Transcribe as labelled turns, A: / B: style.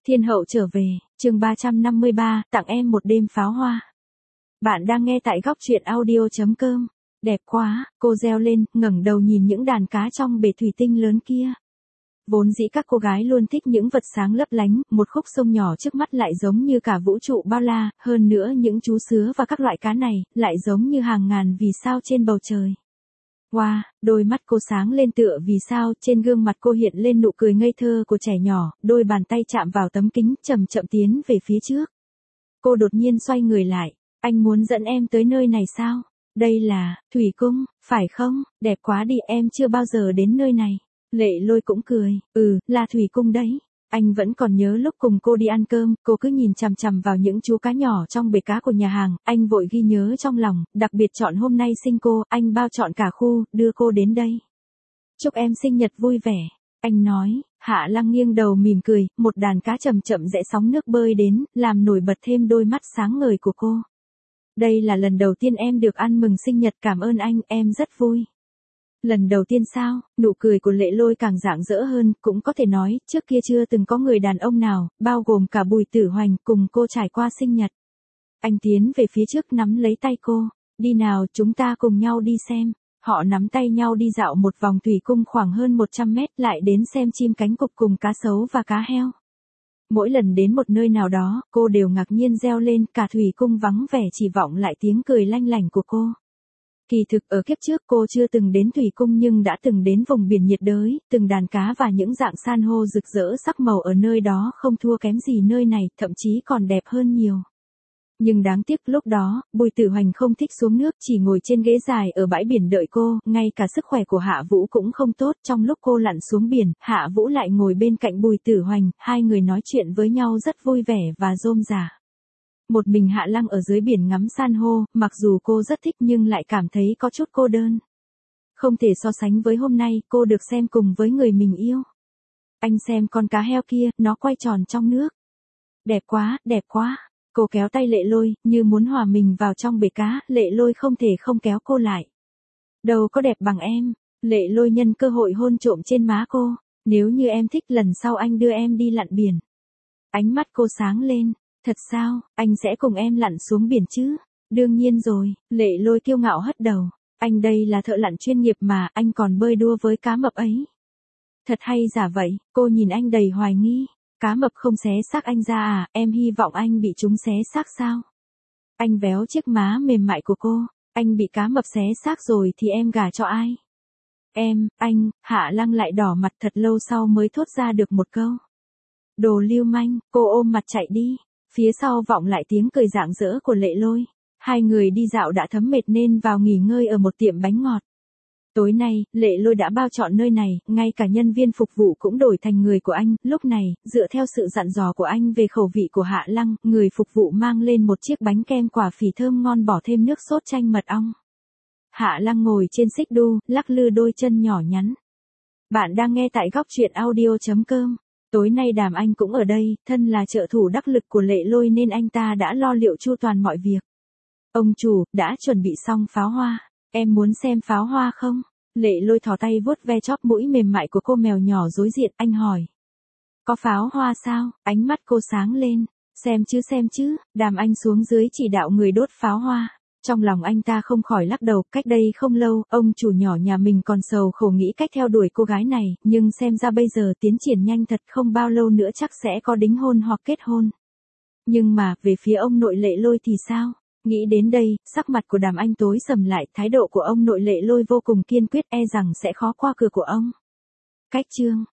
A: Thiên hậu trở về, chương 353, tặng em một đêm pháo hoa. Bạn đang nghe tại góc truyện audio.com. Đẹp quá, cô reo lên, ngẩng đầu nhìn những đàn cá trong bể thủy tinh lớn kia. Vốn dĩ các cô gái luôn thích những vật sáng lấp lánh, một khúc sông nhỏ trước mắt lại giống như cả vũ trụ bao la, hơn nữa những chú sứa và các loại cá này, lại giống như hàng ngàn vì sao trên bầu trời. Wow, đôi mắt cô sáng lên tựa vì sao, trên gương mặt cô hiện lên nụ cười ngây thơ của trẻ nhỏ, đôi bàn tay chạm vào tấm kính, chậm chậm tiến về phía trước. Cô đột nhiên xoay người lại, anh muốn dẫn em tới nơi này sao? Đây là, thủy cung, phải không? Đẹp quá đi, em chưa bao giờ đến nơi này. Lệ Lôi cũng cười, là thủy cung đấy. Anh vẫn còn nhớ lúc cùng cô đi ăn cơm, cô cứ nhìn chằm chằm vào những chú cá nhỏ trong bể cá của nhà hàng, anh vội ghi nhớ trong lòng, đặc biệt chọn hôm nay sinh cô, anh bao trọn cả khu, đưa cô đến đây. Chúc em sinh nhật vui vẻ, anh nói. Hạ Lăng nghiêng đầu mỉm cười, một đàn cá chậm chậm rẽ sóng nước bơi đến, làm nổi bật thêm đôi mắt sáng ngời của cô. Đây là lần đầu tiên em được ăn mừng sinh nhật, cảm ơn anh, em rất vui. Lần đầu tiên sao? Nụ cười của Lệ Lôi càng rạng rỡ hơn, cũng có thể nói, trước kia chưa từng có người đàn ông nào, bao gồm cả Bùi Tử Hoành, cùng cô trải qua sinh nhật. Anh tiến về phía trước nắm lấy tay cô, đi nào, chúng ta cùng nhau đi xem. Họ nắm tay nhau đi dạo một vòng thủy cung khoảng hơn 100 mét, lại đến xem chim cánh cụt cùng cá sấu và cá heo. Mỗi lần đến một nơi nào đó, cô đều ngạc nhiên reo lên, cả thủy cung vắng vẻ chỉ vọng lại tiếng cười lanh lảnh của cô. Kỳ thực ở kiếp trước cô chưa từng đến thủy cung nhưng đã từng đến vùng biển nhiệt đới, từng đàn cá và những dạng san hô rực rỡ sắc màu ở nơi đó không thua kém gì nơi này, thậm chí còn đẹp hơn nhiều. Nhưng đáng tiếc lúc đó, Bùi Tử Hoành không thích xuống nước, chỉ ngồi trên ghế dài ở bãi biển đợi cô, ngay cả sức khỏe của Hạ Vũ cũng không tốt, trong lúc cô lặn xuống biển, Hạ Vũ lại ngồi bên cạnh Bùi Tử Hoành, hai người nói chuyện với nhau rất vui vẻ và rôm rả. Một mình Hạ Lăng ở dưới biển ngắm san hô, mặc dù cô rất thích nhưng lại cảm thấy có chút cô đơn. Không thể so sánh với hôm nay, cô được xem cùng với người mình yêu. Anh xem con cá heo kia, nó quay tròn trong nước. Đẹp quá, đẹp quá. Cô kéo tay Lệ Lôi, như muốn hòa mình vào trong bể cá, Lệ Lôi không thể không kéo cô lại. Đâu có đẹp bằng em. Lệ Lôi nhân cơ hội hôn trộm trên má cô. Nếu như em thích lần sau anh đưa em đi lặn biển. Ánh mắt cô sáng lên. Thật sao, anh sẽ cùng em lặn xuống biển chứ? Đương nhiên rồi, Lệ Lôi kiêu ngạo hất đầu. Anh đây là thợ lặn chuyên nghiệp mà, anh còn bơi đua với cá mập ấy. Thật hay giả vậy, cô nhìn anh đầy hoài nghi. Cá mập không xé xác anh ra à, em hy vọng anh bị chúng xé xác sao? Anh véo chiếc má mềm mại của cô. Anh bị cá mập xé xác rồi thì em gả cho ai? Anh, Hạ Lăng lại đỏ mặt thật lâu sau mới thốt ra được một câu. Đồ lưu manh, cô ôm mặt chạy đi. Phía sau vọng lại tiếng cười rạng rỡ của Lệ Lôi. Hai người đi dạo đã thấm mệt nên vào nghỉ ngơi ở một tiệm bánh ngọt. Tối nay, Lệ Lôi đã bao trọn nơi này, ngay cả nhân viên phục vụ cũng đổi thành người của anh. Lúc này, dựa theo sự dặn dò của anh về khẩu vị của Hạ Lăng, người phục vụ mang lên một chiếc bánh kem quả phỉ thơm ngon bỏ thêm nước sốt chanh mật ong. Hạ Lăng ngồi trên xích đu, lắc lư đôi chân nhỏ nhắn. Bạn đang nghe tại góc truyện audio.com. Tối nay Đàm Anh cũng ở đây, thân là trợ thủ đắc lực của Lệ Lôi nên anh ta đã lo liệu chu toàn mọi việc. Ông chủ, đã chuẩn bị xong pháo hoa. Em muốn xem pháo hoa không? Lệ Lôi thò tay vuốt ve chóp mũi mềm mại của cô mèo nhỏ đối diện, anh hỏi. Có pháo hoa sao? Ánh mắt cô sáng lên. Xem chứ, Đàm Anh xuống dưới chỉ đạo người đốt pháo hoa. Trong lòng anh ta không khỏi lắc đầu, cách đây không lâu, ông chủ nhỏ nhà mình còn sầu khổ nghĩ cách theo đuổi cô gái này, nhưng xem ra bây giờ tiến triển nhanh thật, không bao lâu nữa chắc sẽ có đính hôn hoặc kết hôn. Nhưng mà, về phía ông nội Lệ Lôi thì sao? Nghĩ đến đây, sắc mặt của Đàm Anh tối sầm lại, thái độ của ông nội Lệ Lôi vô cùng kiên quyết, e rằng sẽ khó qua cửa của ông. Cách chương